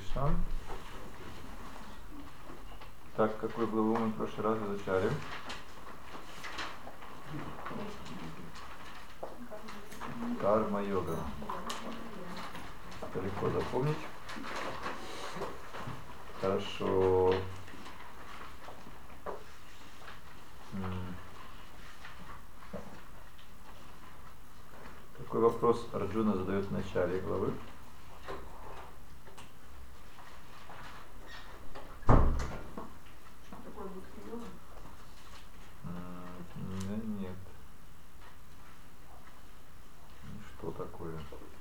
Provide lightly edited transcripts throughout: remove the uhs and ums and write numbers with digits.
Кришна. Так, какую главу мы в прошлый раз изучали? Карма-йога. Легко запомнить. Хорошо. Какой вопрос Арджуна задает в начале главы? Нет. Что такое?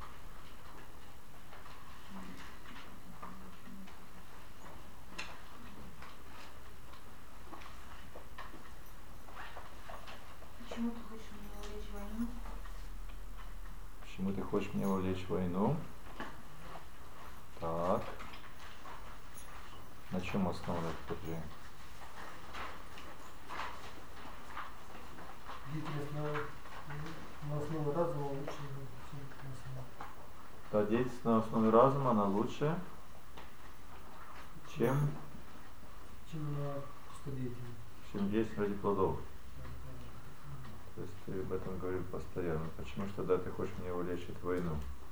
Почему ты хочешь меня увлечь в войну? Почему ты хочешь меня увлечь в войну? Так. На чем основано это утверждение? Деятельность на основе разума лучше, чем на основе. Да, деятельность на основе разума, она лучше, чем на просто деятельность. Чем действие ради плодов. То есть ты об этом говорил постоянно. Почему что да, ты хочешь меня увлечь в войну?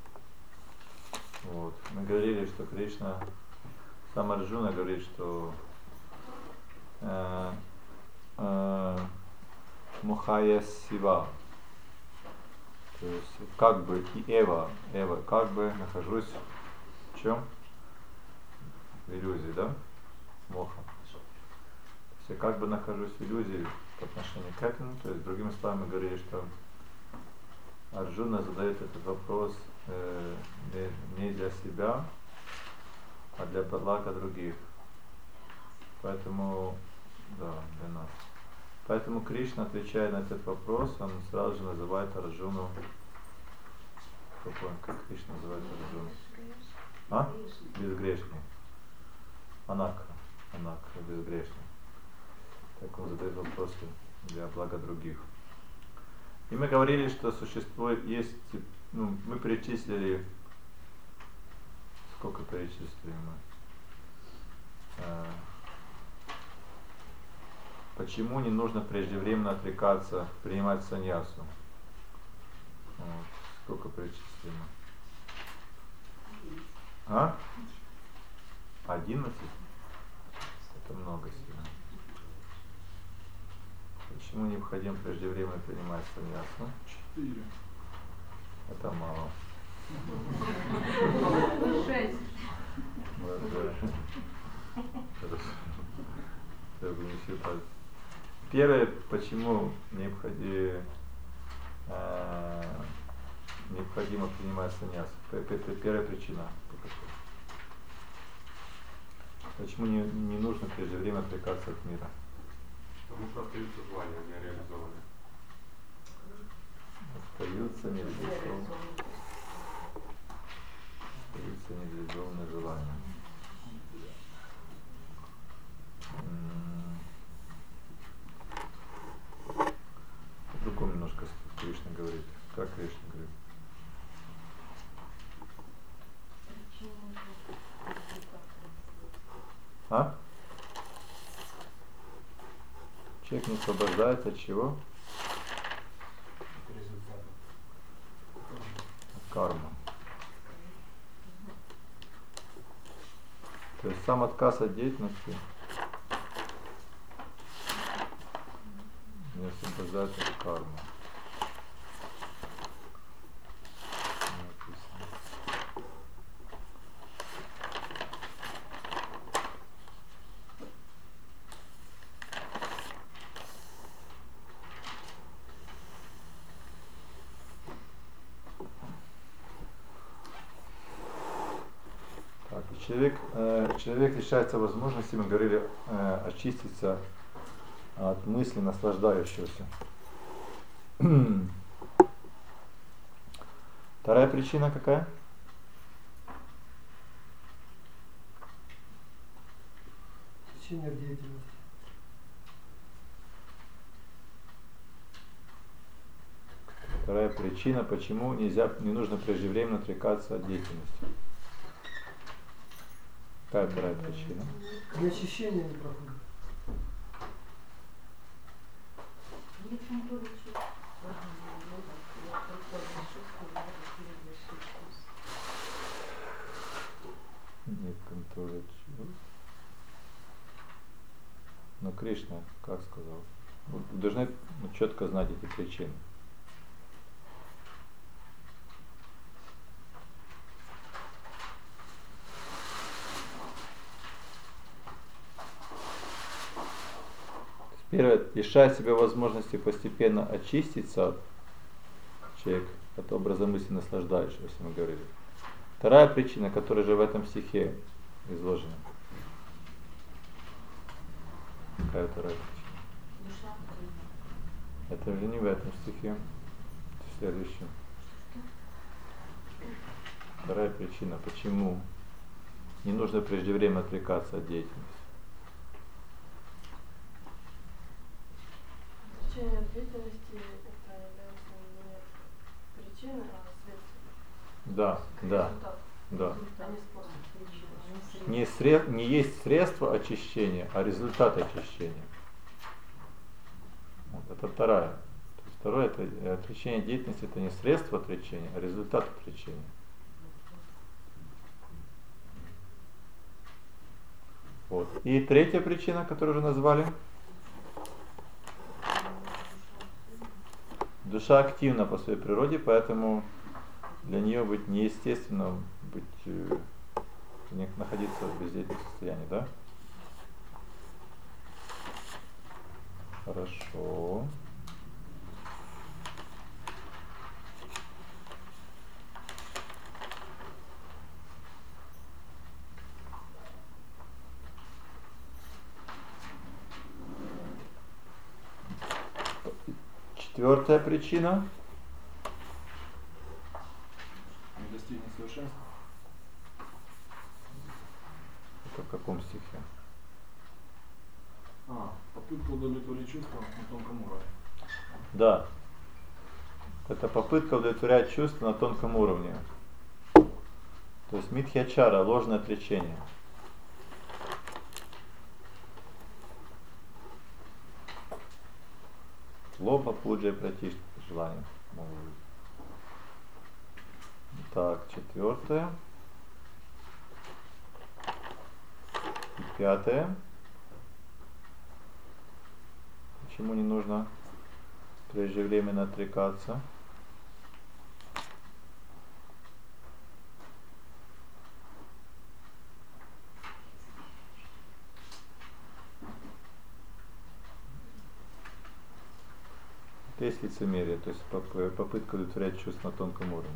Вот. Мы говорили, что Кришна, сам Арджуна говорит, что Мухая Сива. То есть как бы и Эва, как бы нахожусь в чем? В иллюзии, да? Моха. То есть я как бы нахожусь в иллюзии по отношению к этому. То есть, другими словами, мы говорили, что Арджуна задает этот вопрос не для себя, а для блага других. Поэтому, да, для нас. Поэтому Кришна, отвечая на этот вопрос, он сразу же называет Арджуну. Как Кришна называет Арджуну? Безгрешный. Анакха, безгрешный. Так он задает вопросы для блага других. И мы говорили, что есть, мы перечислили, сколько перечислили мы? Почему не нужно преждевременно отрекаться, принимать саньясу? Вот. Сколько перечислили мы? 11? Это много сильно. Почему необходимо преждевременно принимать саньясу? 4. Это мало. 6. Первое, почему необходимо принимать саньясу. Первая причина. Почему не нужно преждевременно отрекаться от мира? Потому что остаются желания нереализованные. Остаются нереализованные желания. По-другому немножко Кришна говорит. Как Кришна говорит? Человек не освобождается от чего? От кармы. То есть сам отказ от деятельности не освобождается от кармы. Человек лишается возможности, мы говорили, очиститься от мысли наслаждающегося. Вторая причина какая? Течение деятельности. Вторая причина, почему не нужно преждевременно отрекаться от деятельности. Какая вторая причина? Для очищения не проходит. Нет контроля чувств. Но Кришна как сказал? Вы должны четко знать эти причины. Первое, лишая себя возможности постепенно очиститься, человек от образа мысли наслаждающегося, мы говорили. Вторая причина, которая же в этом стихе изложена. Какая вторая причина? Это уже не в этом стихе, это в следующем. Вторая причина, почему не нужно преждевременно отрекаться от деятельности. Отречение от деятельности это является не причиной, а следствием. Да, да, Результат, да. а не способ причины. Не есть средство очищения, а результат очищения. Вот, это вторая. То есть второе, это отречение деятельности, это не средство отречения, а результат отречения. Вот. И третья причина, которую уже назвали. Душа активна по своей природе, поэтому для нее быть неестественно находиться в бездейственном состоянии, да? Хорошо. Четвертая причина. Не достигнет совершенства. Это в каком стихе? Попытка удовлетворить чувства на тонком уровне. Да. Это попытка удовлетворять чувства на тонком уровне. То есть митхьячара, ложное отречение. Лоба, пуджа и пратишта, желание. Так, четвертое. И пятое. Почему не нужно преждевременно отрекаться? Это есть лицемерие, то есть попытка удовлетворять чувства на тонком уровне.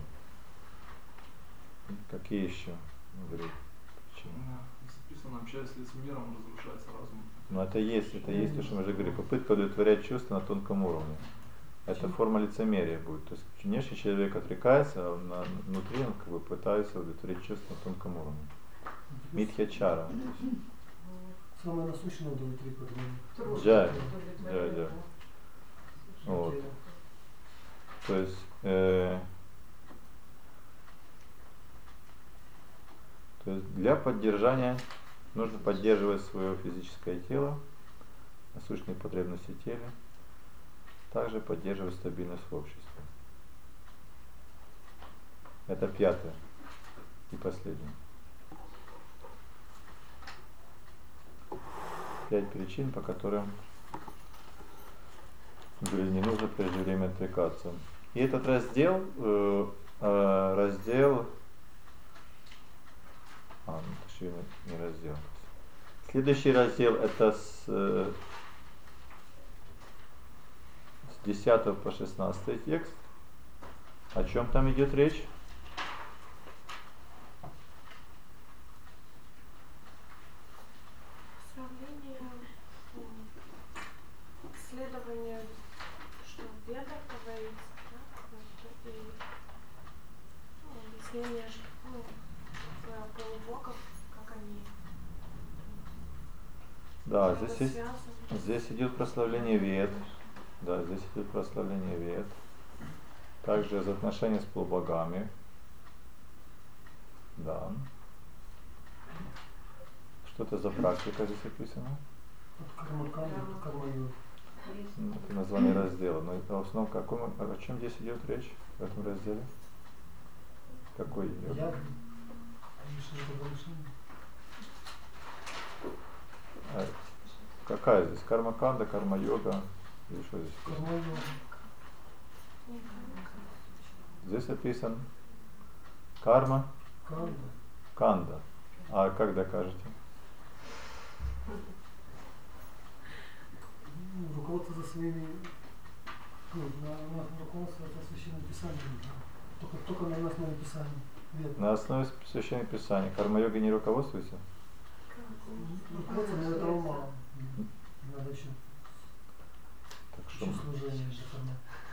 Какие еще? Говорит, причины? Записано, общаясь с лицемером, разрушается разум. Но это есть то, что мы уже говорили. Попытка удовлетворять чувства на тонком уровне. Это форма лицемерия будет. То есть внешний человек отрекается, а внутри он как бы пытается удовлетворить чувства на тонком уровне. Митхьячара. Самое насущное удовлетворить потом. Джай. Джай. Вот. То есть, для поддержания нужно поддерживать свое физическое тело, насущные потребности тела, также поддерживать стабильность в обществе. Это пятое и последнее. 5 причин, по которым не нужно преждевременно отрекаться. И этот раздел, точнее не раздел. Следующий раздел это с 10 по 16 текст. О чем там идет речь? Сравнение, исследование, что в ведах говорится, да, и объяснение, полубогов, как они. Да, здесь идет прославление вед. Да, здесь идет прославление вед. Также отношения с полубогами. Да. Что это за практика здесь описано? От кармаканда до карма-йоги. Ну, это название раздела. Но это в основном о чем здесь идет речь в этом разделе? Какой йога? Я лишнее подолжение. Какая здесь? Карма-канда, карма-йога? Или что здесь? Карма-йога. Здесь описан карма, Канда. канда. А как докажете? Руководство за своими, руководство это священное писание, только на основе писания. На основе священного писания. Карма-йога не руководствуется? Руководство, но этого мало. Надо еще Так что, служение для кармы.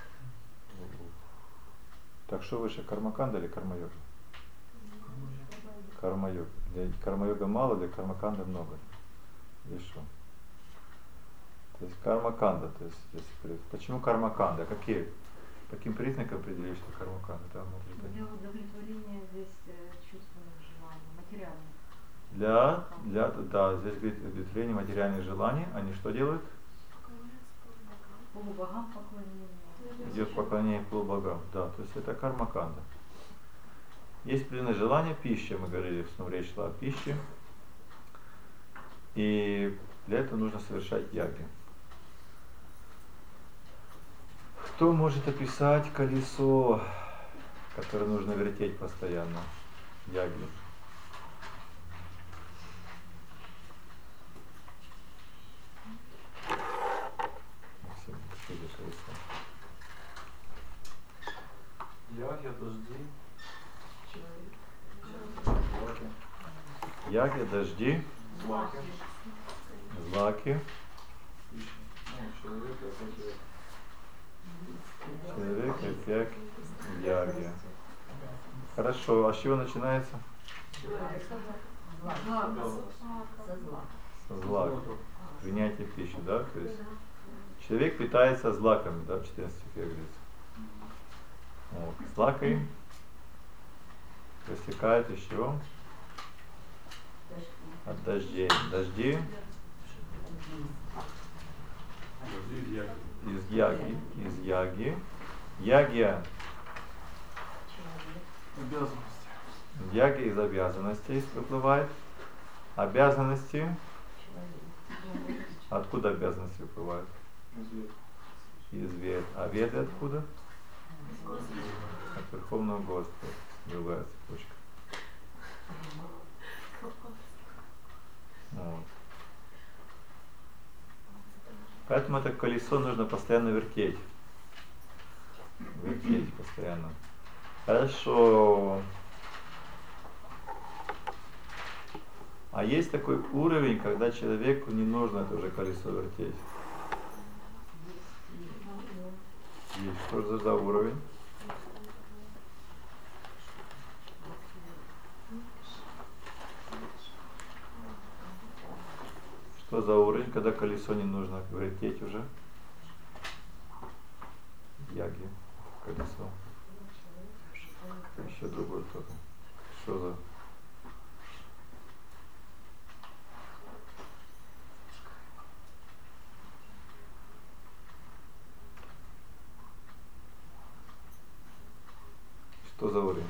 так что выше, карма-канда или карма-йога? Карма-йога. Для карма-йога мало, для карма-канда много. И что? То есть карма-канда, то есть здесь, почему карма-канда? Каким признаком определили, что карма-канда? Да, Для удовлетворения здесь чувственных желаний, материальных. Да, здесь говорит удовлетворение материальных желаний. Они что делают? Полубогам поклонение. Идет поклонение полубогам. Да, то есть это карма-канда. Есть определенное желание, пища, мы говорили, снова речь шла о пище. И для этого нужно совершать яги. Кто может описать колесо, которое нужно вертеть постоянно? Яги. Максим, что это колесо? Яги, дожди. Яги, дожди, Злаки. злаки, Пища. Человек, человек, опять яги. Хорошо, а с чего начинается? Со злак. Принятие пищи, да? То есть человек питается злаками, да, в 14 стихе говорится. Вот. Злакой вытекает из чего? От дождей. Дожди из яги. Из яги. Ягия. обязанности. Яги из обязанностей выплывает. Обязанности. Откуда обязанности выплывают? Из вед. А веды откуда? От Верховного Господа. Другая цепочка. Вот. Поэтому это колесо нужно постоянно вертеть. Вертеть постоянно. Хорошо. А есть такой уровень, когда человеку не нужно это уже колесо вертеть. Есть. Что же за уровень? Что за уровень, когда колесо не нужно вертеть уже? Яги, колесо. Еще другой кто-то. Что за? Что за уровень?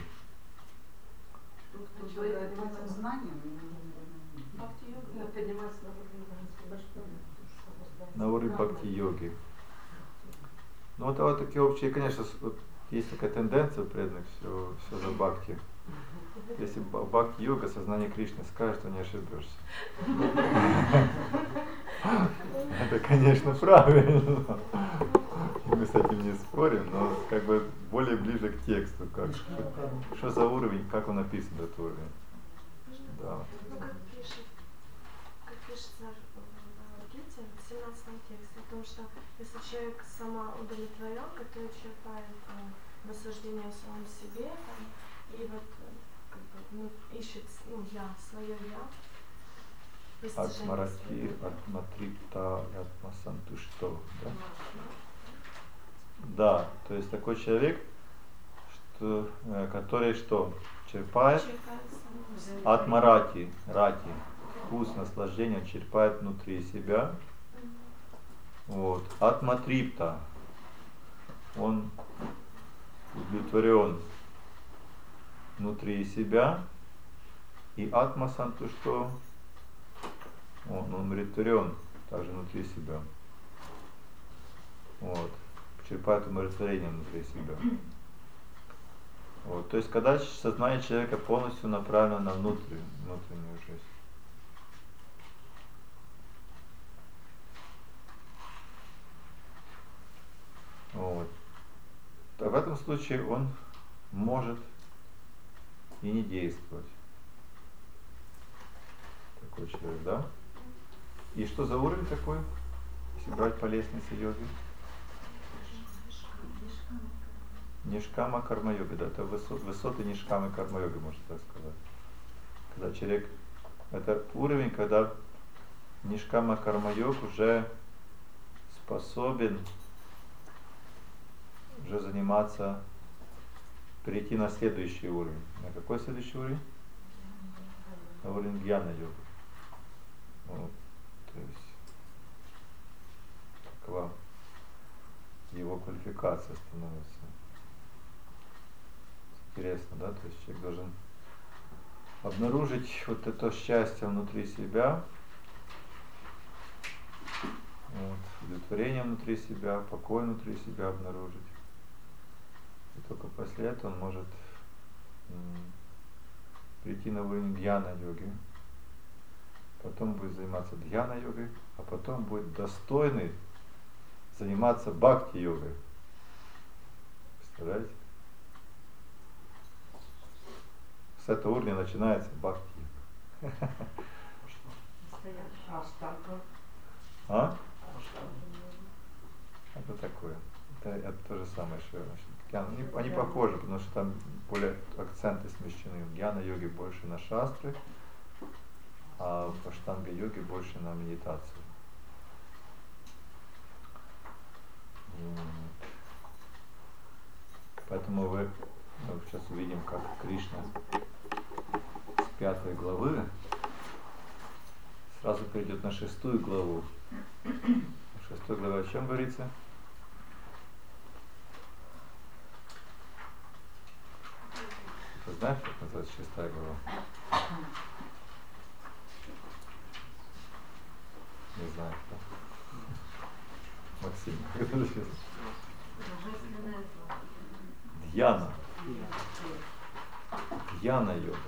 Кто занимается знанием, Бхакти-йога. поднимается на уровень освобождения. На уровень бхакти-йоги. Ну вот такие общие, конечно, вот есть такая тенденция в преданных, все за бхакти. Если бхакти-йога, сознание Кришны скажет, то не ошибешься. Это, конечно, правильно. Мы с этим не спорим, но как бы более ближе к тексту. Что за уровень, как он написан, этот уровень? Да. Ну, как пишется в Гите, в 17 тексте, о том, что если человек самоудовлетворен, который черпает наслаждение в самом себе, и вот как бы, ищет свое я, Атмарати, атматрипта, атмасантушто, да? Да, то есть такой человек, который что? Черпает атмарати, рати. вкус, наслаждение он черпает внутри себя. Вот. Атма-трипта. Он удовлетворен внутри себя. И атма-сантушто. Он умиротворен также внутри себя. Вот. Черпает умиротворение внутри себя. Вот. То есть, когда сознание человека полностью направлено на внутреннюю жизнь. Вот. А в этом случае он может и не действовать. Такой человек, да? И что за уровень такой, если брать по лестнице йоги? Нишкама карма-йога, да, это высоты нишкамы карма-йоги, можно так сказать. Когда человек, это уровень, когда нишкама карма-йог уже способен уже заниматься, перейти на следующий уровень. На какой следующий уровень? На уровень гьяна-йога. Вот. То есть такова его квалификация становится. Интересно, да? То есть человек должен обнаружить вот это счастье внутри себя, вот, удовлетворение внутри себя, покой внутри себя обнаружить. И только после этого он может перейти на уровень дьяна-йоги. Потом будет заниматься дьяна-йогой, а потом будет достойный заниматься бхакти-йогой. Представляете? С этого уровня начинается бхакти-йога. Аштанга. А? Это такое. Это то же самое, что они похожи, потому что там более акценты смещены. В гьяна-йоге больше на шастры, а в аштанга-йоге больше на медитацию. Поэтому мы сейчас увидим, как Кришна с 5 главы сразу перейдет на 6 главу. В 6 главе о чем говорится? Вы знаете, как называется 6 глава? Не знаю, кто. Максим. Божественное зло. Дьяна. Дьяна-йога.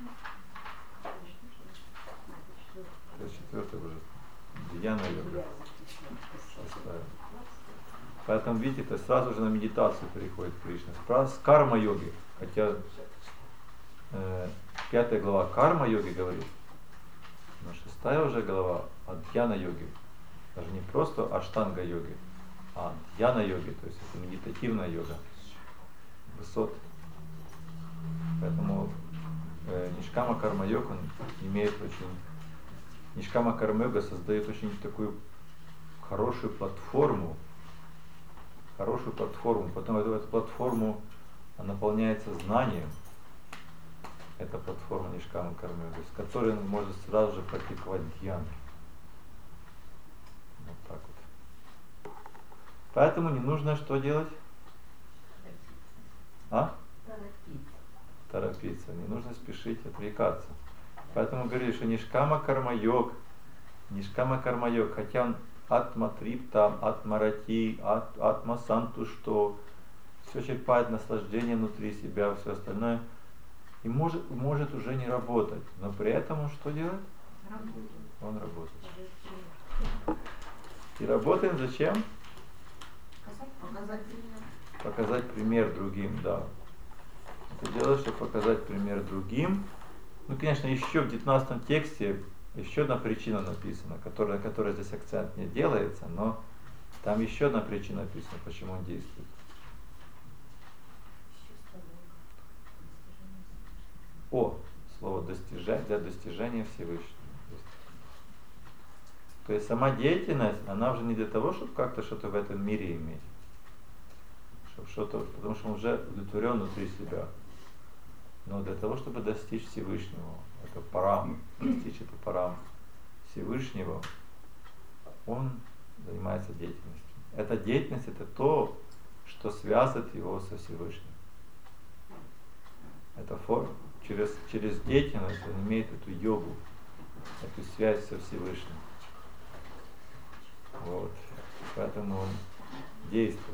Это 4 уже. Дьяна-йога. Поэтому, видите, это сразу же на медитацию переходит Кришна. С карма-йоги. Хотя 5 глава карма-йоги говорит, но 6 уже глава от дьяна-йоги. Даже не просто аштанга-йоги, а дьяна-йоги, то есть это медитативная йога. Высот. Поэтому нишкама карма-йог, он имеет очень... Нишкама карма-йога создает очень такую хорошую платформу. Потом эту платформу наполняется знанием. Это платформа нишкама карма-йога, с которой он может сразу же практиковать дьяну. Вот так вот. Поэтому не нужно что делать? Торопиться. Не нужно спешить, отвлекаться. Поэтому говорили, что нишкама карма-йог, хотя он атма-трипта, атма-рати, атма-сантушто, все черпает наслаждение внутри себя, все остальное, и может уже не работать. Но при этом он что делает? Он работает. И работает зачем? Показать пример другим, да. Это дело, чтобы показать пример другим. Ну, конечно, еще в 19 тексте еще одна причина написана, на которой здесь акцент не делается, но там еще одна причина написана, почему он действует. Слово достижение, для достижения Всевышнего. То есть сама деятельность, она уже не для того, чтобы как-то что-то в этом мире иметь. Потому что он уже удовлетворен внутри себя. Но для того, чтобы достичь Всевышнего, это парам, достичь это парам. Всевышнего, он занимается деятельностью. Эта деятельность — это то, что связывает его со Всевышним. Это через деятельность он имеет эту йогу, эту связь со Всевышним. Вот. Поэтому он действует.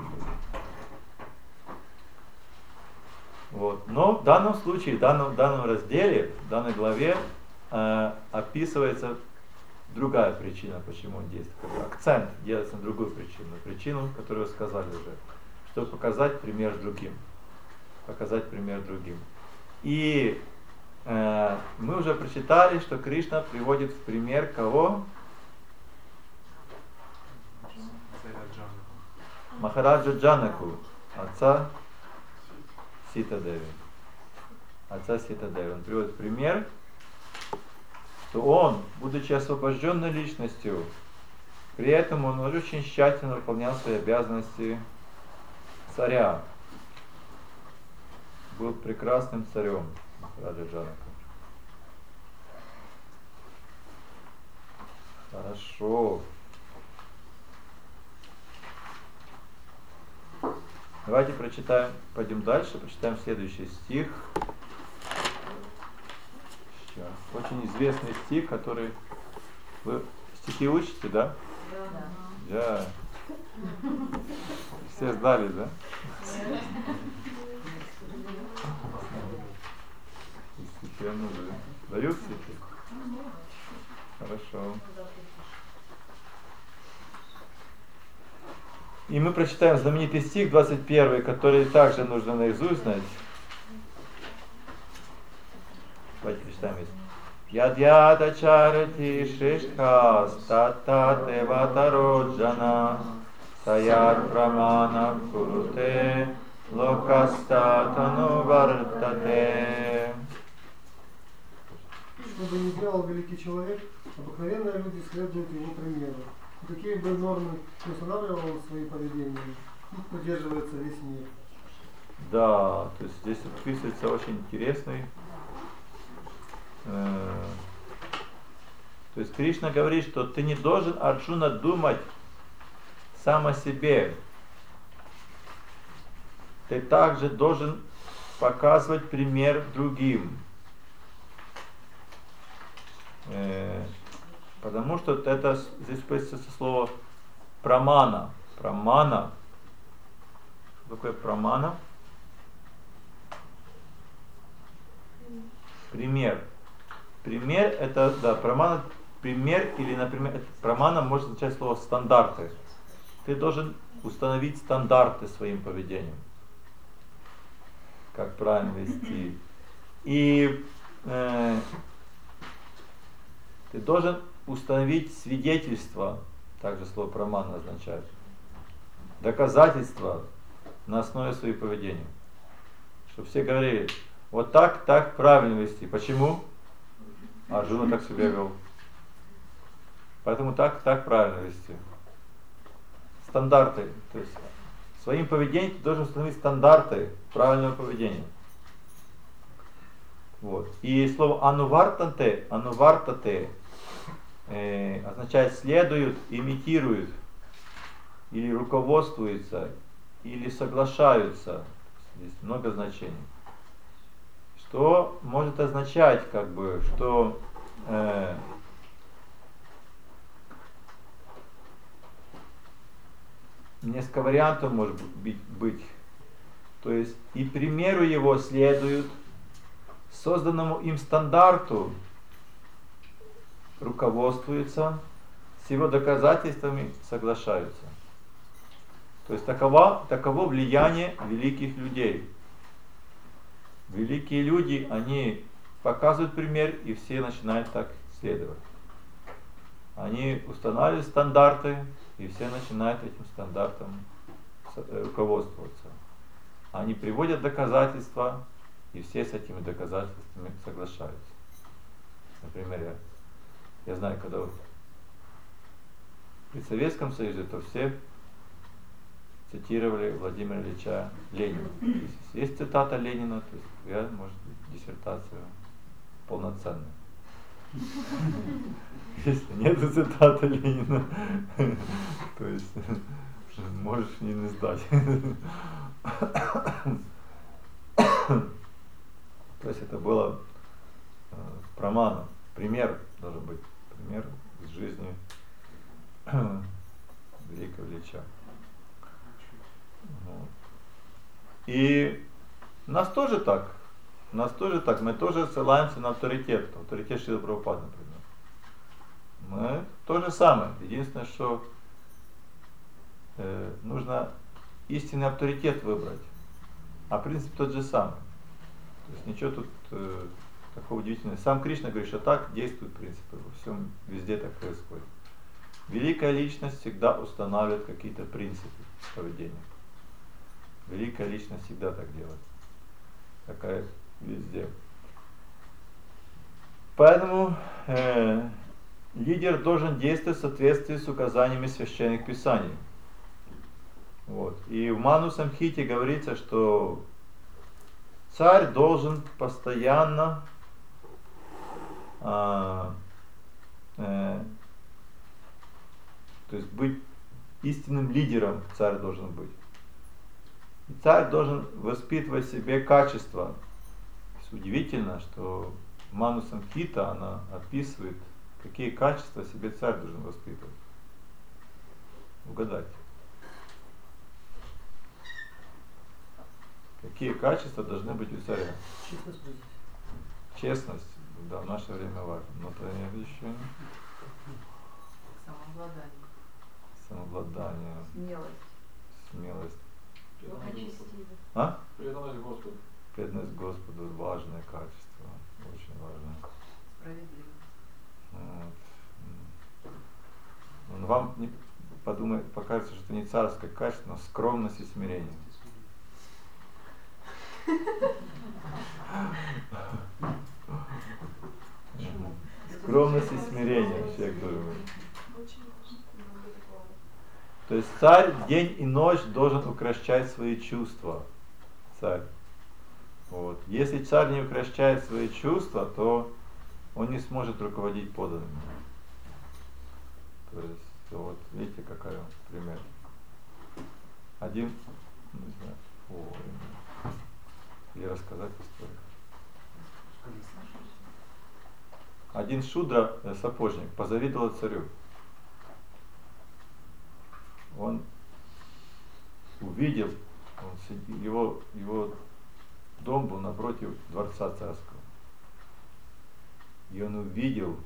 Вот. Но в данном случае, в данном разделе, в данной главе описывается другая причина, почему он действует. Акцент делается на другую причину, которую вы сказали уже, чтобы показать пример другим. И мы уже прочитали, что Кришна приводит в пример кого? Махараджа Джанаку, отца Сита Деви. Он приводит в пример, что он, будучи освобожденной личностью, при этом он очень тщательно выполнял свои обязанности царя. Был прекрасным царем Махараджа Джанака. Хорошо. Давайте пойдем дальше, прочитаем следующий стих. Сейчас. Очень известный стих, который... Вы стихи учите, да? Да. Все сдали, да? Стихи дают стихи? Хорошо. И мы прочитаем знаменитый стих 21, который также нужно наизусть знать. Давайте прочитаем вместе. Ядьята чарати шиштха стата деватароджана саят прамана куруте локастатану вартате. Что бы ни делал великий человек, обыкновенно люди следуют его примеру. И какие бы нормы не устанавливал он в своем поведении, их поддерживается весь мир. Да, то есть здесь описывается очень интересный. То есть Кришна говорит, что ты не должен, Арджуна, думать сам о себе. Ты также должен показывать пример другим. Потому что это здесь используется слово прамана. Прамана. Что такое прамана? Пример. Пример это, да, прамана, пример или, например, прамана может означать слово стандарты. Ты должен установить стандарты своим поведением. Как правильно вести. И ты должен установить свидетельство, также слово прамана означает, доказательства на основе своего поведения. Чтобы все говорили, вот так правильно вести. Почему? Арджуна так себя вел. Поэтому так правильно вести. Стандарты. То есть своим поведением ты должен установить стандарты правильного поведения. Вот. И слово анувартате означает следуют, имитируют, или руководствуются, или соглашаются. Здесь много значений. Что может означать, как бы, что несколько вариантов может быть. То есть и примеру его следуют, созданному им стандарту руководствуются, с его доказательствами соглашаются. То есть таково влияние великих людей. Великие люди, они показывают пример, и все начинают так следовать. Они устанавливают стандарты, и все начинают этим стандартам руководствоваться. Они приводят доказательства, и все с этими доказательствами соглашаются. Например, я знаю, когда при Советском Союзе, то все цитировали Владимира Ильича Ленина. Есть цитата Ленина, то есть я, может быть, диссертацию полноценную. Если нет цитаты Ленина, то есть можешь не сдать. То есть это было прамана, пример должен быть, пример из жизни великого Ильича. Вот. И нас тоже так, мы тоже ссылаемся на авторитет Шрилы Прабхупады, например. Мы то же самое, единственное, что нужно истинный авторитет выбрать, а принцип тот же самый. То есть ничего тут такого удивительного. Сам Кришна говорит, что так действуют принципы, во всем, везде так происходит. Великая личность всегда устанавливает какие-то принципы поведения. Великая личность всегда так делает. Такая везде. Поэтому лидер должен действовать в соответствии с указаниями священных писаний. Вот. И в Ману Самхите говорится, что царь должен постоянно то есть быть истинным лидером, царь должен быть. И царь должен воспитывать в себе качества. То есть удивительно, что Ману Самхита, она описывает, какие качества в себе царь должен воспитывать. Угадайте. Какие качества должны быть у царя? Честность будет. Честность, да, в наше время важно. Но например, еще не. Самообладание. Смелость. Благочестивый. А? Преданность Господу. Преданность Господу, важное качество, очень важное. Справедливость. Вот. Но вам покажется, что это не царское качество, но скромность и смирение. Скромность и смирение человек должен быть. То есть царь день и ночь должен укрощать свои чувства. Царь. Вот. Если царь не укрощает свои чувства, то он не сможет руководить подданными. То есть, вот видите, какой пример. Один, не знаю, или рассказать историю. Один шудра, сапожник, позавидовал царю. Он увидел, его дом был напротив дворца царского. И он увидел,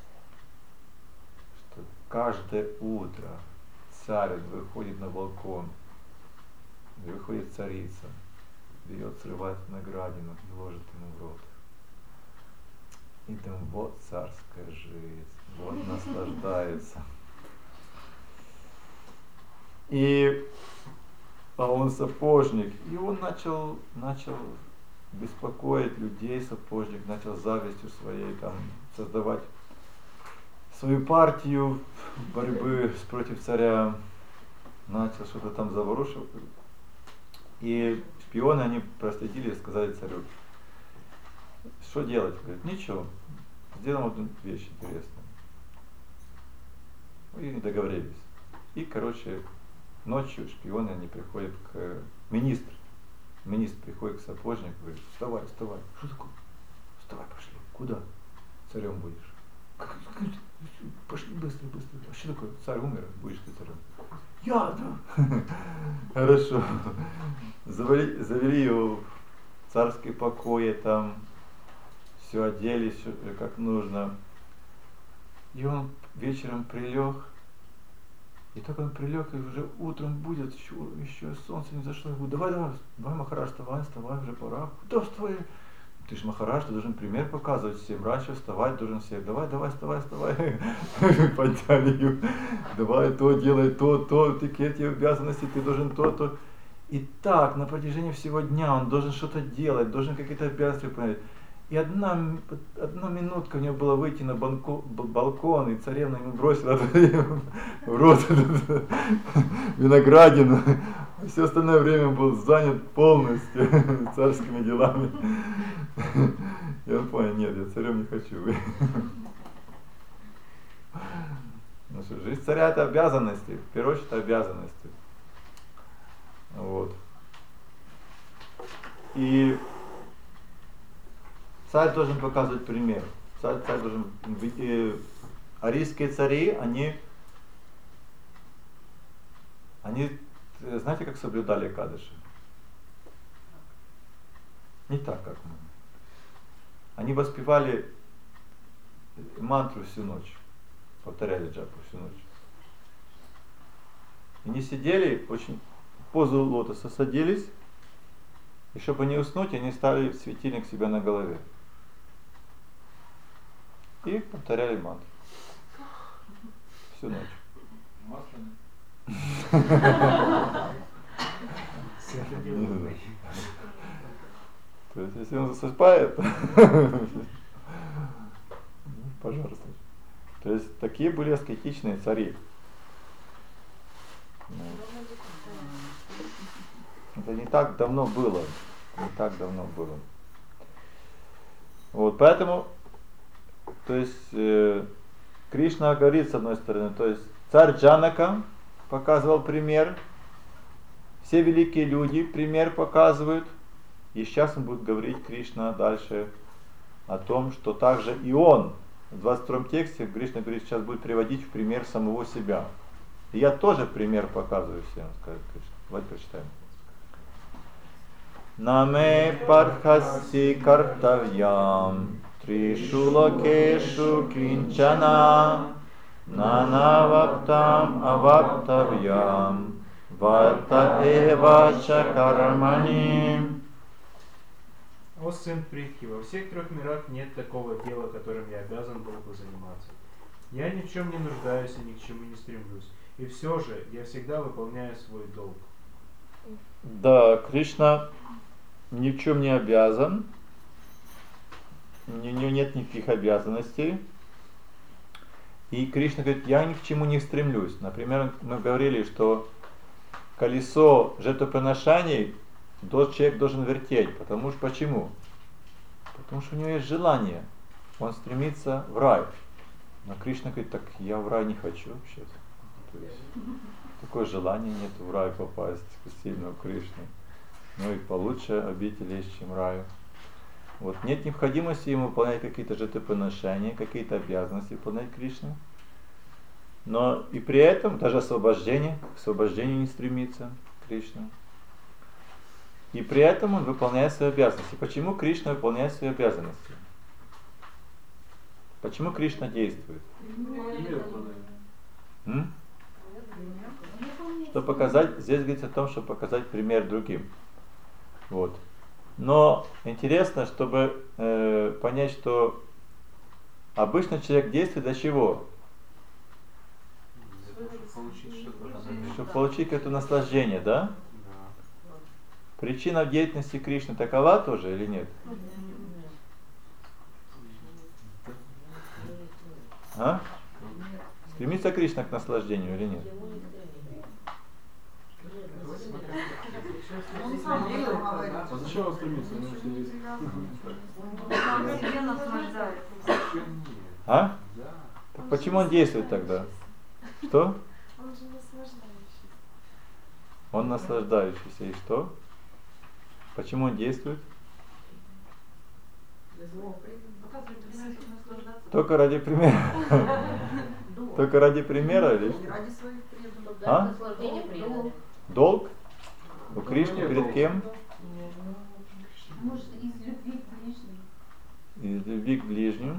что каждое утро царь выходит на балкон, и выходит царица, берет, срывает виноградину и ложит ему в рот. И думает, вот царская жизнь, вот наслаждается. А он сапожник, и он начал беспокоить людей, сапожник начал завистью своей там создавать свою партию борьбы против царя, начал что-то там заворушивать. И шпионы, они проследили и сказали царю, что делать? Говорит, ничего, сделаем одну вещь интересную. И не договорились. И, ночью шпионы, они приходят к министру. Министр приходит к сапожнику и говорит, вставай. Что такое? Вставай, пошли. Куда? Царем будешь. Пошли быстро. А что такое? Царь умер, будешь ты царем. Я, да. Хорошо. Завели его в царские покои, там все одели, все как нужно. И он вечером прилег. И так он прилег, и уже утром будет, еще солнце не зашло. Я говорю, давай, Махарадж, вставай, уже пора. Куда вставай? Ты ж Махарадж, ты должен пример показывать всем. Раньше вставать должен всех. Давай, вставай. Подняли ее. Давай, то делай, то, такие эти обязанности, ты должен то. И так, на протяжении всего дня он должен что-то делать, должен какие-то обязанности выполнять. И одна минутка у него было выйти на балкон, и царевна ему бросила в рот виноградину. Все остальное время был занят полностью царскими делами. И он понял, нет, я царем не хочу. Ну что, жизнь царя это обязанности, в первую очередь обязанности. Вот. И царь должен показывать пример. Царь должен... Арийские цари, они, знаете, как соблюдали Экадаши? Не так, как мы. Они воспевали мантру всю ночь, повторяли джапу всю ночь. И не сидели, очень в позу лотоса садились, и чтобы не уснуть, они ставили светильник себя на голове. И повторяли мантру всю ночь. Масляный. То есть, если он засыпает, пожалуйста. То есть, такие были аскетичные цари. Это не так давно было. Не так давно было. Вот, поэтому, то есть, Кришна говорит с одной стороны, то есть, царь Джанака показывал пример, все великие люди пример показывают, и сейчас он будет говорить, Кришна, дальше о том, что также и он, в 22 тексте Кришна говорит, сейчас будет приводить в пример самого себя. И я тоже пример показываю всем, скажет Кришна. Давайте прочитаем. Наме пархаси картавьям тришу локешу кинчана нанаваптам аваптавьям вата эва чакармани. О сын Притхи, во всех трех мирах нет такого дела, которым я обязан был бы заниматься. Я ни в чем не нуждаюсь и ни к чему не стремлюсь. И все же я всегда выполняю свой долг. Да, Кришна ни в чем не обязан, у него нет никаких обязанностей. И Кришна говорит, я ни к чему не стремлюсь. Например, мы говорили, что колесо жертвоприношений человек должен вертеть. Потому что почему? Потому что у него есть желание. Он стремится в рай. Но Кришна говорит, так я в рай не хочу вообще-то. То есть, такое желание нет в рай попасть сильно у Кришны. Ну и получше обитель есть, чем рай. Вот нет необходимости ему выполнять какие-то жертвоприношения, какие-то обязанности выполнять Кришне. Но и при этом даже к освобождению не стремится Кришна. И при этом он выполняет свои обязанности. Почему Кришна выполняет свои обязанности? Почему Кришна действует? Чтобы показать, здесь говорится о том, чтобы показать пример другим. Вот. Но интересно, чтобы понять, что обычно человек действует для чего? Чтобы получить это наслаждение, да? Причина в деятельности Кришны такова тоже или нет? А? Стремится Кришна к наслаждению или нет? Он сам говорит. А зачем он стремится? Он себе наслаждается. А? Так почему он действует тогда? Что? Он же наслаждающийся. Он наслаждающийся. И что? Почему он действует? Только ради примера. Только ради примера или что? Ради своих преданных. А? Наслаждение преданных. Долг? У Кришны перед кем? Может, из любви к ближнему. Из любви к ближнему.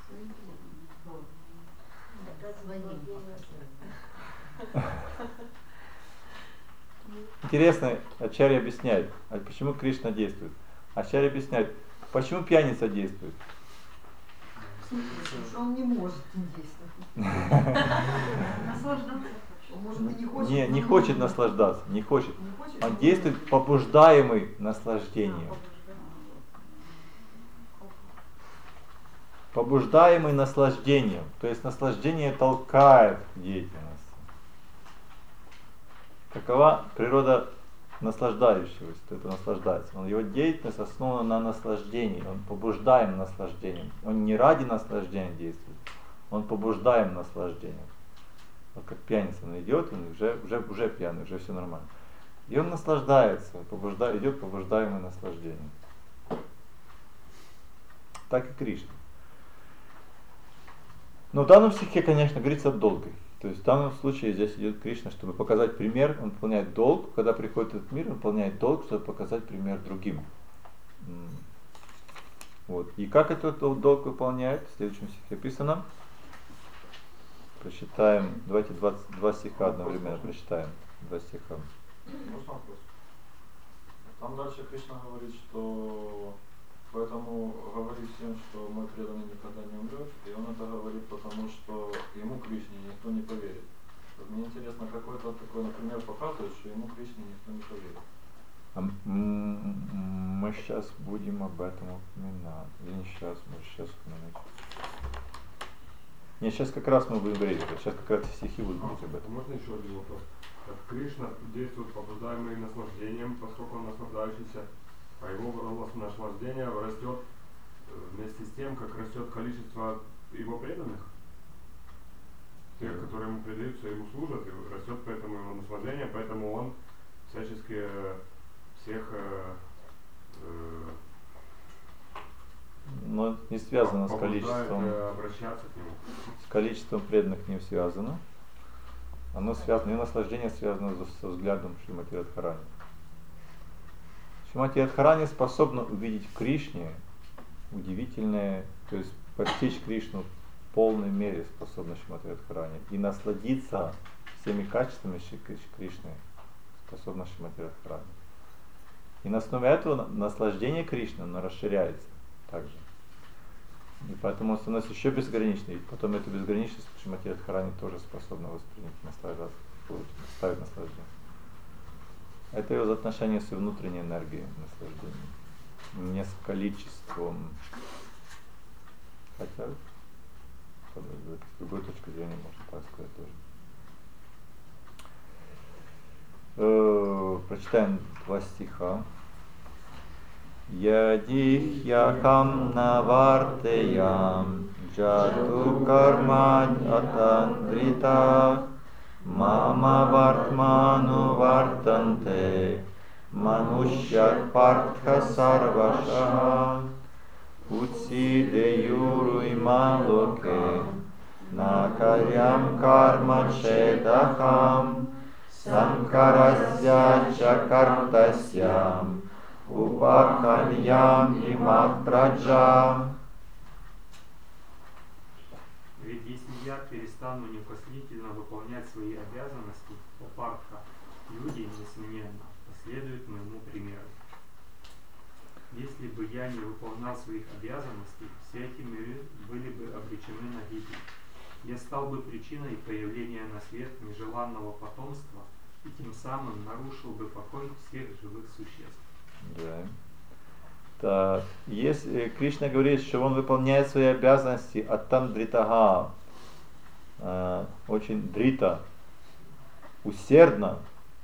Интересно, Ачарья объясняет, а почему Кришна действует. Ачарья объясняет, почему пьяница действует. Потому что он не может не действовать. Наслаждаться. Он, может, и не хочет. Не хочет наслаждаться, не хочет. Не хочет, Он но действует побуждаемый наслаждением. Побуждаемый наслаждением. То есть наслаждение толкает к деятельности. Какова природа наслаждающегося, кто-то наслаждается. Его деятельность основана на наслаждении, он побуждаем наслаждением. Он не ради наслаждения действует, он побуждаем наслаждением. Вот как пьяница, он идет, он уже пьяный, уже все нормально. И он наслаждается, идет побуждаемый наслаждением. Так и Кришна. Но в данном стихе, конечно, говорится о долге. То есть в данном случае здесь идет Кришна, чтобы показать пример, он выполняет долг, когда приходит в этот мир, он выполняет долг, чтобы показать пример другим. Вот. И как этот долг выполняет, в следующем стихе описано. Прочитаем, давайте два стиха одновременно прочитаем. Два стиха. Можно вопрос? Там дальше Кришна говорит, что поэтому говорит всем, что мой преданный никогда не умрет, и он это говорит, потому что ему Кришне никто не поверит. Вот мне интересно, какой-то такой, например, показывает, что ему Кришне никто не поверит. Мы сейчас будем об этом упоминать. Или не сейчас, может сейчас упомянуть. Не, сейчас как раз мы будем говорить, сейчас как раз стихи будут говорить об этом. Можно еще один вопрос? Как Кришна действует побуждаемый наслаждением, поскольку он наслаждающийся, а его наслаждение растет вместе с тем, как растет количество его преданных, тех, которые ему предаются, ему служат, и растет поэтому его наслаждение, поэтому он всячески всех Но не связано с количеством. обращаться к нему. С количеством преданных не связано. Оно связано, и наслаждение связано со взглядом Шримати Радхарани. Шримати Радхарани способна увидеть в Кришне удивительное, то есть постичь Кришну в полной мере способна Шримати Радхарани и насладиться всеми качествами Кришны способна Шримати Радхарани. И на основе этого наслаждение Кришны, оно расширяется также. И поэтому он становится еще безграничным. И потом эту безграничность Шримати Радхарани тоже способна воспринять, наслаждаться, ставить наслаждение. Это его отношение с внутренней энергией наслаждения. Не с количеством. Хотя, с другой точки зрения, можно так сказать тоже. Прочитаем два стиха. Ядихьяхам навартеям джату кармань атандрита мама вартману вартанте манушья партха сарваша утсиде юруй малоке накарям карма чедахам санкарасya чакартасям Упаханьям и Махраджа. Ведь если я перестану неукоснительно выполнять свои обязанности, Упарха, люди, несомненно, последуют моему примеру. Если бы я не выполнял своих обязанностей, все эти миры были бы обречены на гибель. Я стал бы причиной появления на свет нежеланного потомства и тем самым нарушил бы покой всех живых существ. Да. Так, если Кришна говорит, что он выполняет свои обязанности атандритага, очень дрита, усердно,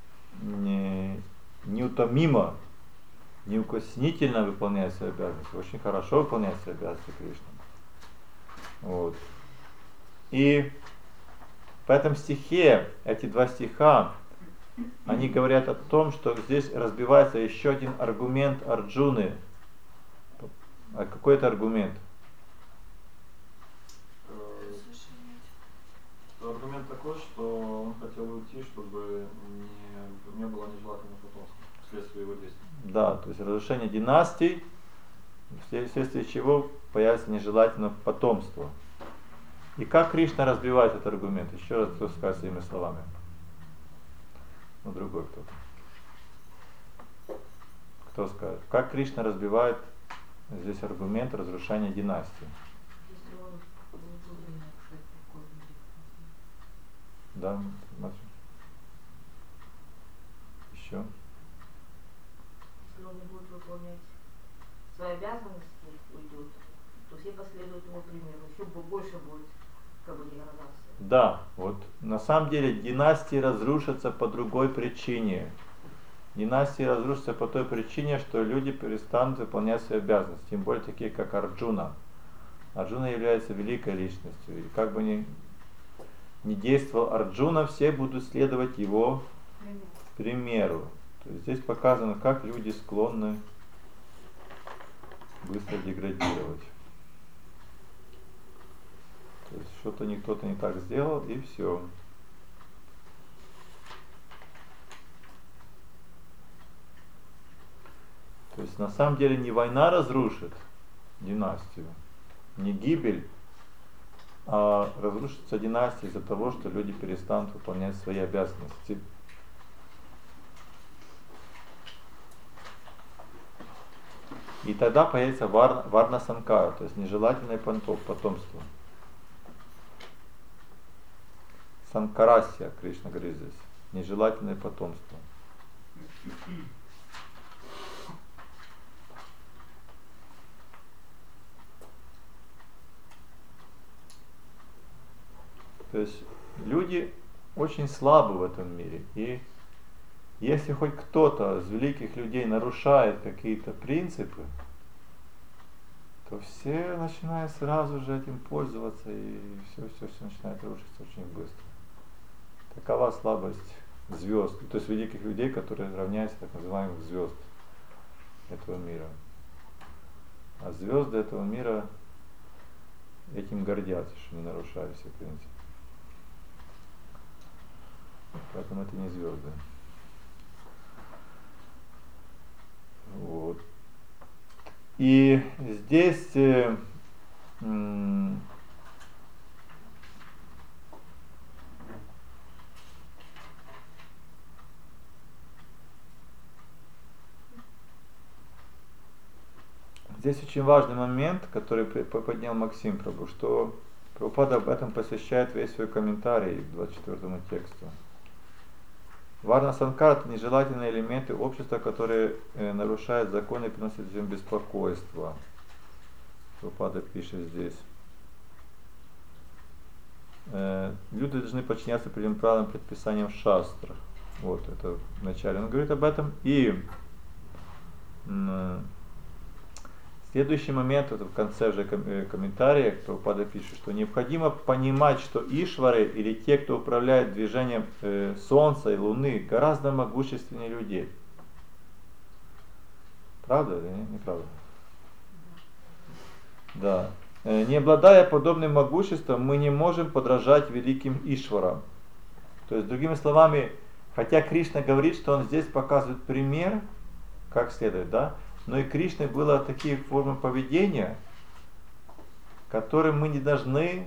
неутомимо, неукоснительно выполняет свои обязанности, очень хорошо выполняет свои обязанности Кришна. Вот. И в этом стихе, эти два стиха, они говорят о том, что здесь разбивается еще один аргумент Арджуны. А какой это аргумент? Аргумент такой, что он хотел уйти, чтобы не было нежелательного потомства вследствие его действий. Да, то есть разрушение династий, вследствие чего появится нежелательное потомство. И как Кришна разбивает этот аргумент? Еще раз кто скажет своими словами. Ну, другой кто-то. Кто скажет? Как Кришна разбивает здесь аргумент разрушения династии? Если он не будет, кстати, такой будет. Да, смотри. Еще. Если он не будет выполнять свои обязанности, уйдет, то все последуют его примеру. Еще больше будет как бы деградация. Да, вот на самом деле династии разрушатся по другой причине. Династии разрушатся по той причине, что люди перестанут выполнять свои обязанности, тем более такие, как Арджуна. Арджуна является великой личностью. И как бы ни действовал Арджуна, все будут следовать его примеру. То есть здесь показано, как люди склонны быстро деградировать. То есть что-то кто-то не так сделал, и все. То есть на самом деле не война разрушит династию, не гибель, а разрушится династия из-за того, что люди перестанут выполнять свои обязанности. И тогда появится варна санкара, то есть нежелательное потомство. Санкарасия, Кришна говорит здесь, нежелательное потомство. То есть люди очень слабы в этом мире. И если хоть кто-то из великих людей нарушает какие-то принципы, то все начинают сразу же этим пользоваться, и все начинает рушиться очень быстро. Такова слабость звезд, то есть великих людей, которые равняются так называемых звезд этого мира. А звезды этого мира этим гордятся, что не нарушают все принципы. Поэтому это не звезды. Вот. И здесь здесь очень важный момент, который поднял Максим Прабhu, что Прабхупада об этом посвящает весь свой комментарий к 24 тексту. Варна санкара — это нежелательные элементы общества, которые нарушают законы и приносят людям беспокойство. Прабхупада пишет здесь. Люди должны подчиняться определенным правилам, предписаниям шастр. Вот это вначале он говорит об этом. И следующий момент, это в конце же комментария, Прабхупада пишет, что необходимо понимать, что Ишвары или те, кто управляет движением Солнца и Луны, гораздо могущественнее людей. Правда или неправда? Да. Не обладая подобным могуществом, мы не можем подражать великим Ишварам. То есть, другими словами, хотя Кришна говорит, что он здесь показывает пример, как следует, да? Но и Кришне было такие формы поведения, которым мы не должны,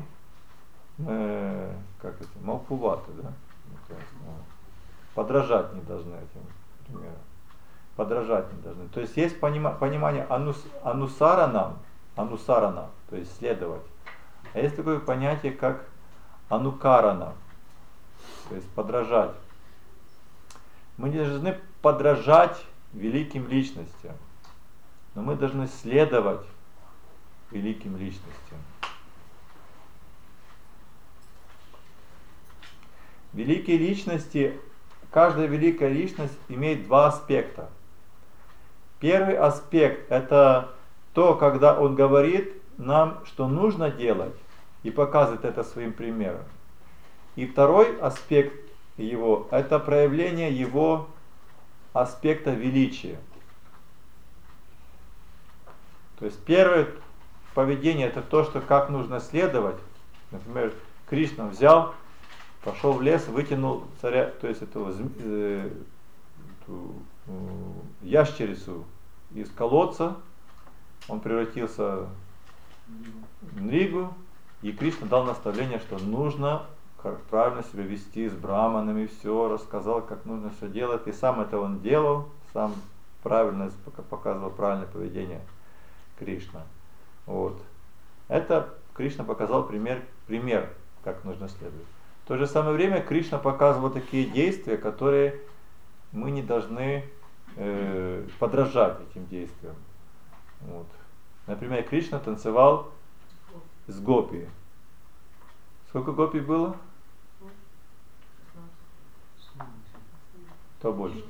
малпуваты, да? Подражать не должны этим примерам. Подражать не должны. То есть есть понимание анусарана, то есть следовать. А есть такое понятие, как анукарана, то есть подражать. Мы не должны подражать великим личностям, но мы должны следовать великим личностям. Великие личности, каждая великая личность имеет два аспекта. Первый аспект — это то, когда он говорит нам, что нужно делать, и показывает это своим примером. И второй аспект его — это проявление его аспекта величия. То есть первое поведение — это то, что как нужно следовать. Например, Кришна взял, пошел в лес, вытянул царя, то есть эту ящерицу из колодца, он превратился в Нригу, и Кришна дал наставление, что нужно как правильно себя вести с браманами, все рассказал, как нужно все делать, и сам это он делал, сам правильно показывал правильное поведение Кришна. Вот. Это Кришна показал пример, как нужно следовать. В то же самое время Кришна показывал такие действия, которые мы не должны подражать этим действиям. Вот. Например, Кришна танцевал с гопи. Сколько гопи было? Кто больше?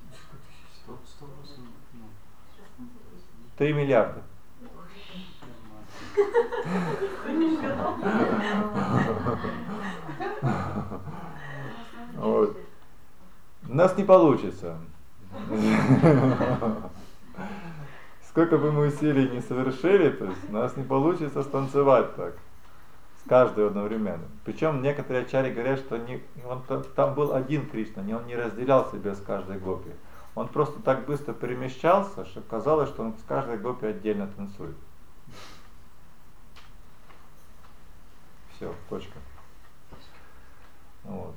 3 миллиарда. Вот. У нас не получится. Сколько бы мы усилий не совершили, то есть у нас не получится станцевать так. С каждой одновременно. Причем некоторые ачарьи говорят, что там был один Кришна, он не разделял себя с каждой гопи. Он просто так быстро перемещался, что казалось, что он с каждой гопи отдельно танцует. Все, точка. Вот.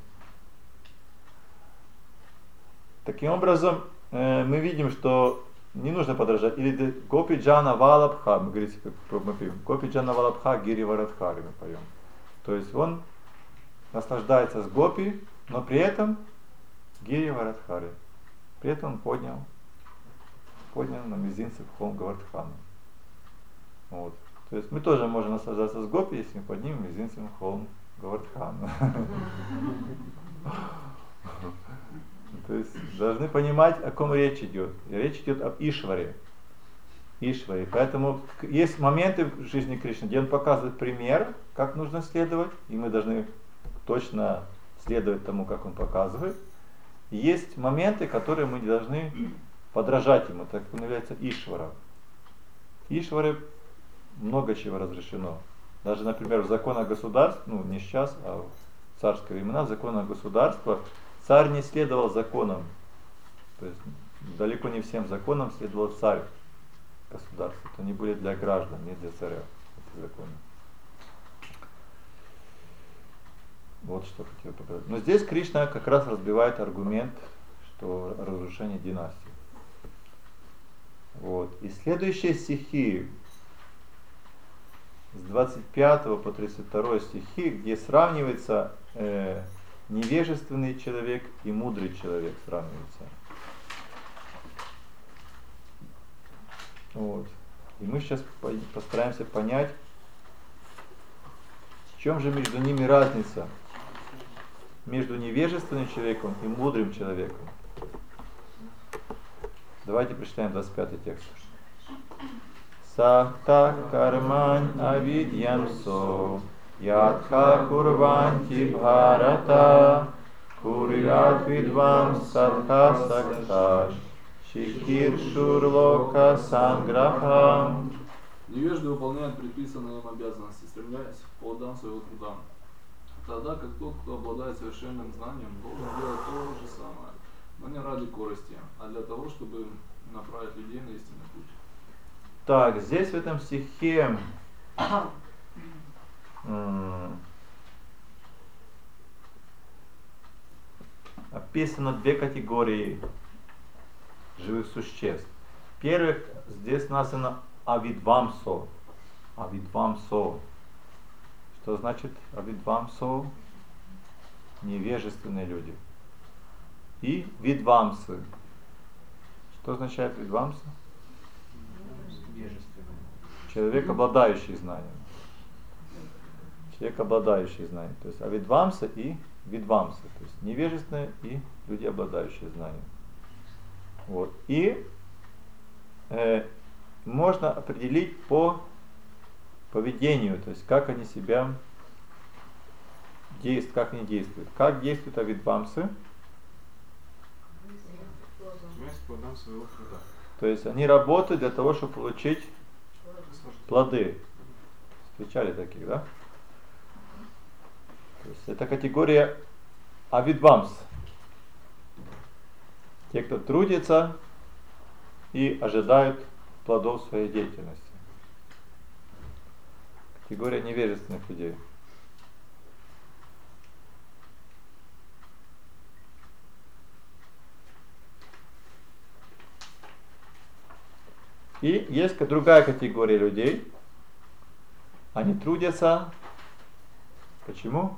Таким образом, мы видим, что не нужно подражать. Или Гопи Джана Валабха, мы говорите, как мы пьем. Гопи Джана Валабха Гири Варадхари мы поем. То есть он наслаждается с Гопи, но при этом Гири Варадхари. При этом он поднял на мизинце в холм Гавардхану. Вот. То есть мы тоже можем наслаждаться с Гопи, если мы поднимем мизинцем в холм Гавардхану. То есть должны понимать, о ком речь идет. И речь идет об Ишваре. Поэтому есть моменты в жизни Кришны, где он показывает пример, как нужно следовать, и мы должны точно следовать тому, как он показывает. И есть моменты, которые мы должны подражать ему, так как он является Ишвара. Ишваре много чего разрешено. Даже, например, в законах государств, не сейчас, а в царские времена, в законах государства, царь не следовал законам. То есть далеко не всем законам следовал царь государства. Это не были для граждан, не для царя эти законы. Вот что хотел показать. Но здесь Кришна как раз разбивает аргумент, что разрушение династии. Вот. И следующие стихи с 25 по 32 стихи, где сравнивается невежественный человек и мудрый человек сравниваются. Вот. И мы сейчас постараемся понять, в чем же между ними разница. Между невежественным человеком и мудрым человеком. Давайте прочитаем 25 текст. Сахта кармань авидьямсо ядха курванти бхарата курят видвам садха сакташ шикир шурлока санграхам. Невежды выполняют предписанные им обязанности, стремляясь к плодам своего труда. Тогда как тот, кто обладает совершенным знанием, должен делать то же самое, но не ради корысти, а для того, чтобы направить людей на истинный путь. Так, здесь в этом стихе описано две категории живых существ. Первых здесь названо авидвамсо. Авидвамсо. Что значит авидвамсо? Невежественные люди. И видвамсы. Что означает видвамсы? Человек, обладающий знанием. Человек, обладающий знанием. То есть авидвамсы и видвамсы. То есть невежественные и люди, обладающие знанием. Вот. И можно определить по поведению, то есть как они себя действуют, как они действуют. Как действуют авидвамсы? Плодам своего труда. То есть они работают для того, чтобы получить плоды. Встречали таких, да? То есть это категория авидвамс. Те, кто трудится и ожидают плодов своей деятельности. Категория невежественных людей. И есть другая категория людей. Они трудятся. Почему?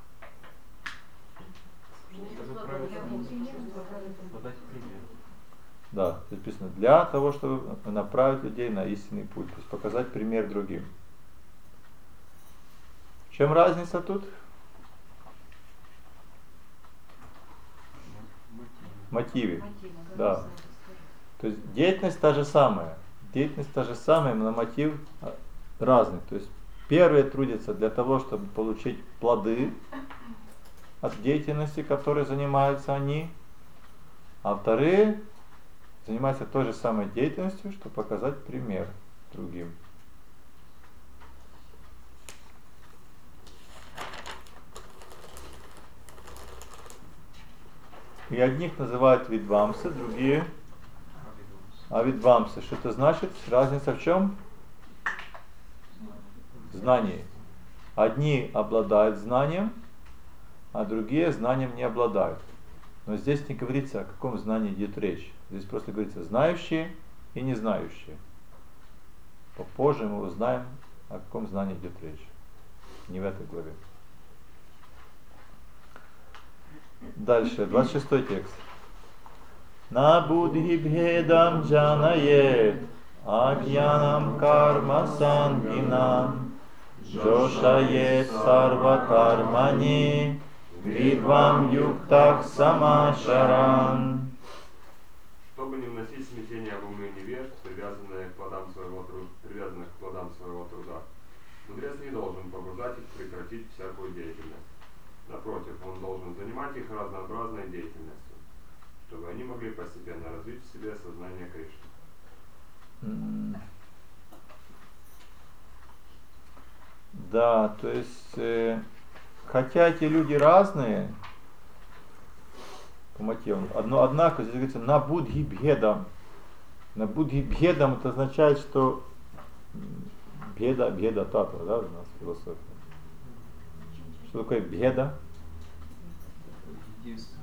Да, написано, для того, чтобы направить людей на истинный путь, то есть показать пример другим. В чем разница тут? Мотивы. Да. То есть деятельность та же самая. Деятельность та же самая, но мотив разных. То есть первые трудятся для того, чтобы получить плоды от деятельности, которой занимаются они, а вторые занимаются той же самой деятельностью, чтобы показать пример другим. И одних называют видвамсы, другие авидвамсы. Что это значит? Разница в чем? Знании. Одни обладают знанием, а другие знанием не обладают. Но здесь не говорится, о каком знании идет речь. Здесь просто говорится знающие и не знающие. Попозже мы узнаем, о каком знании идет речь. Не в этой главе. Дальше, 26 текст. На будхи бхедам джанае, агьянам карма сангинам, джошае сарва кармани, видвам юктах самашаран. Чтобы не вносить смятение в умы невежд, привязанных к плодам своего труда, мудрец не должен побуждать их прекратить всякую деятельность. Напротив, он должен занимать их разнообразной деятельностью, чтобы они могли постепенно развить в себе сознание Кришны. Да, то есть, хотя эти люди разные, по мотивам, однако здесь говорится на будхи бхедам. На будхи бхедам это означает, что бхеда татва, да, у нас философия. Что такое бхеда? Единство.